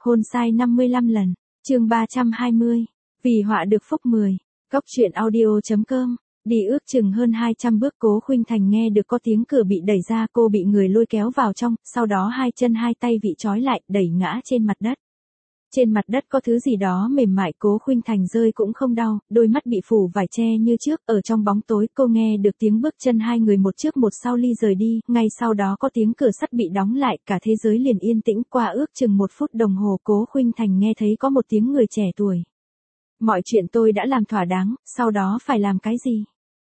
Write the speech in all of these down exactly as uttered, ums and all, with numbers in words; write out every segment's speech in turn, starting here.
Hôn sai năm mươi lăm lần. Chương ba trăm hai mươi. Vì họa được phúc mười. Góc truyện audio chấm com. Đi ước chừng hơn hai trăm bước Cố Khuynh Thành nghe được có tiếng cửa bị đẩy ra, cô bị người lôi kéo vào trong, sau đó hai chân hai tay bị trói lại, đẩy ngã trên mặt đất. Trên mặt đất có thứ gì đó mềm mại, Cố Khuynh Thành rơi cũng không đau, đôi mắt bị phủ vải che như trước, ở trong bóng tối cô nghe được tiếng bước chân hai người một trước một sau ly rời đi, ngay sau đó có tiếng cửa sắt bị đóng lại, cả thế giới liền yên tĩnh. Qua ước chừng một phút đồng hồ Cố Khuynh Thành nghe thấy có một tiếng người trẻ tuổi. Mọi chuyện tôi đã làm thỏa đáng, sau đó phải làm cái gì?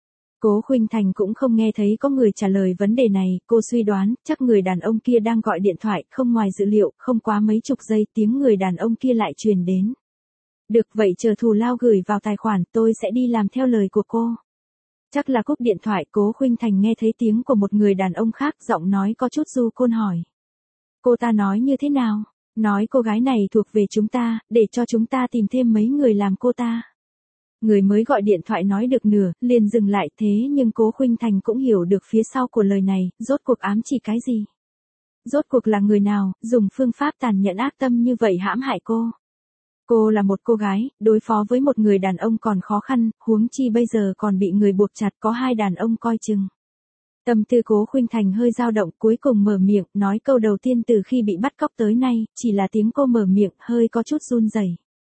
Cố Khuynh Thành cũng không nghe thấy có người trả lời vấn đề này, cô suy đoán, chắc người đàn ông kia đang gọi điện thoại, không ngoài dự liệu, không quá mấy chục giây tiếng người đàn ông kia lại truyền đến. Được vậy chờ thù lao gửi vào tài khoản, tôi sẽ đi làm theo lời của cô. Chắc là cúp điện thoại, Cố Khuynh Thành nghe thấy tiếng của một người đàn ông khác, giọng nói có chút du côn hỏi. Cô ta nói như thế nào? Nói cô gái này thuộc về chúng ta, để cho chúng ta tìm thêm mấy người làm cô ta. Người mới gọi điện thoại nói được nửa, liền dừng lại, thế nhưng Cố Khuynh Thành cũng hiểu được phía sau của lời này, rốt cuộc ám chỉ cái gì. Rốt cuộc là người nào, dùng phương pháp tàn nhẫn ác tâm như vậy hãm hại cô. Cô là một cô gái, đối phó với một người đàn ông còn khó khăn, huống chi bây giờ còn bị người buộc chặt, có hai đàn ông coi chừng. Tâm tư Cố Khuynh Thành hơi dao động, cuối cùng mở miệng, nói câu đầu tiên từ khi bị bắt cóc tới nay, chỉ là tiếng cô mở miệng, hơi có chút run rẩy.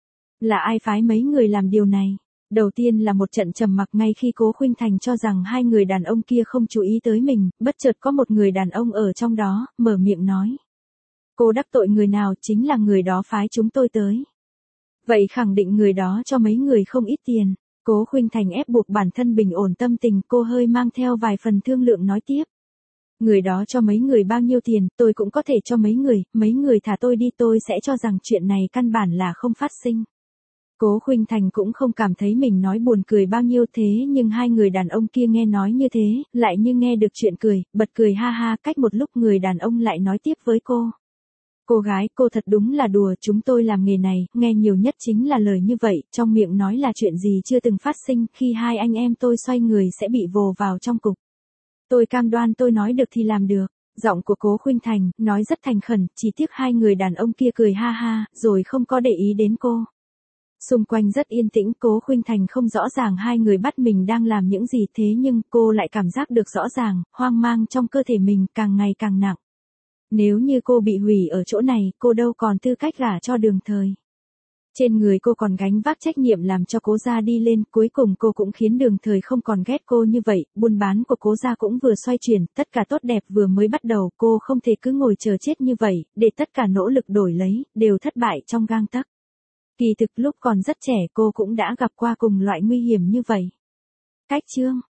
Là ai phái mấy người làm điều này? Đầu tiên là một trận trầm mặc, ngay khi Cố Khuynh Thành cho rằng hai người đàn ông kia không chú ý tới mình, bất chợt có một người đàn ông ở trong đó, mở miệng nói. Cô đắc tội người nào, chính là người đó phái chúng tôi tới. Vậy khẳng định người đó cho mấy người không ít tiền. Cố Khuynh Thành ép buộc bản thân bình ổn tâm tình, cô hơi mang theo vài phần thương lượng nói tiếp. Người đó cho mấy người bao nhiêu tiền, tôi cũng có thể cho mấy người, mấy người thả tôi đi, tôi sẽ cho rằng chuyện này căn bản là không phát sinh. Cố Khuynh Thành cũng không cảm thấy mình nói buồn cười bao nhiêu, thế nhưng hai người đàn ông kia nghe nói như thế, lại như nghe được chuyện cười, bật cười ha ha. Cách một lúc người đàn ông lại nói tiếp với cô. Cô gái, cô thật đúng là đùa, chúng tôi làm nghề này, nghe nhiều nhất chính là lời như vậy, trong miệng nói là chuyện gì chưa từng phát sinh, khi hai anh em tôi xoay người sẽ bị vồ vào trong cục. Tôi cam đoan tôi nói được thì làm được. Giọng của Cố Khuynh Thành, nói rất thành khẩn, chỉ tiếc hai người đàn ông kia cười ha ha, rồi không có để ý đến cô. Xung quanh rất yên tĩnh, Cố Khuynh Thành không rõ ràng hai người bắt mình đang làm những gì, thế nhưng cô lại cảm giác được rõ ràng, hoang mang trong cơ thể mình càng ngày càng nặng. Nếu như cô bị hủy ở chỗ này, cô đâu còn tư cách gả cho Đường Thời. Trên người cô còn gánh vác trách nhiệm làm cho Cố gia đi lên, cuối cùng cô cũng khiến Đường Thời không còn ghét cô như vậy, buôn bán của Cố gia cũng vừa xoay chuyển, tất cả tốt đẹp vừa mới bắt đầu, cô không thể cứ ngồi chờ chết như vậy, để tất cả nỗ lực đổi lấy, đều thất bại trong gang tấc. Kỳ thực lúc còn rất trẻ cô cũng đã gặp qua cùng loại nguy hiểm như vậy. Cách chương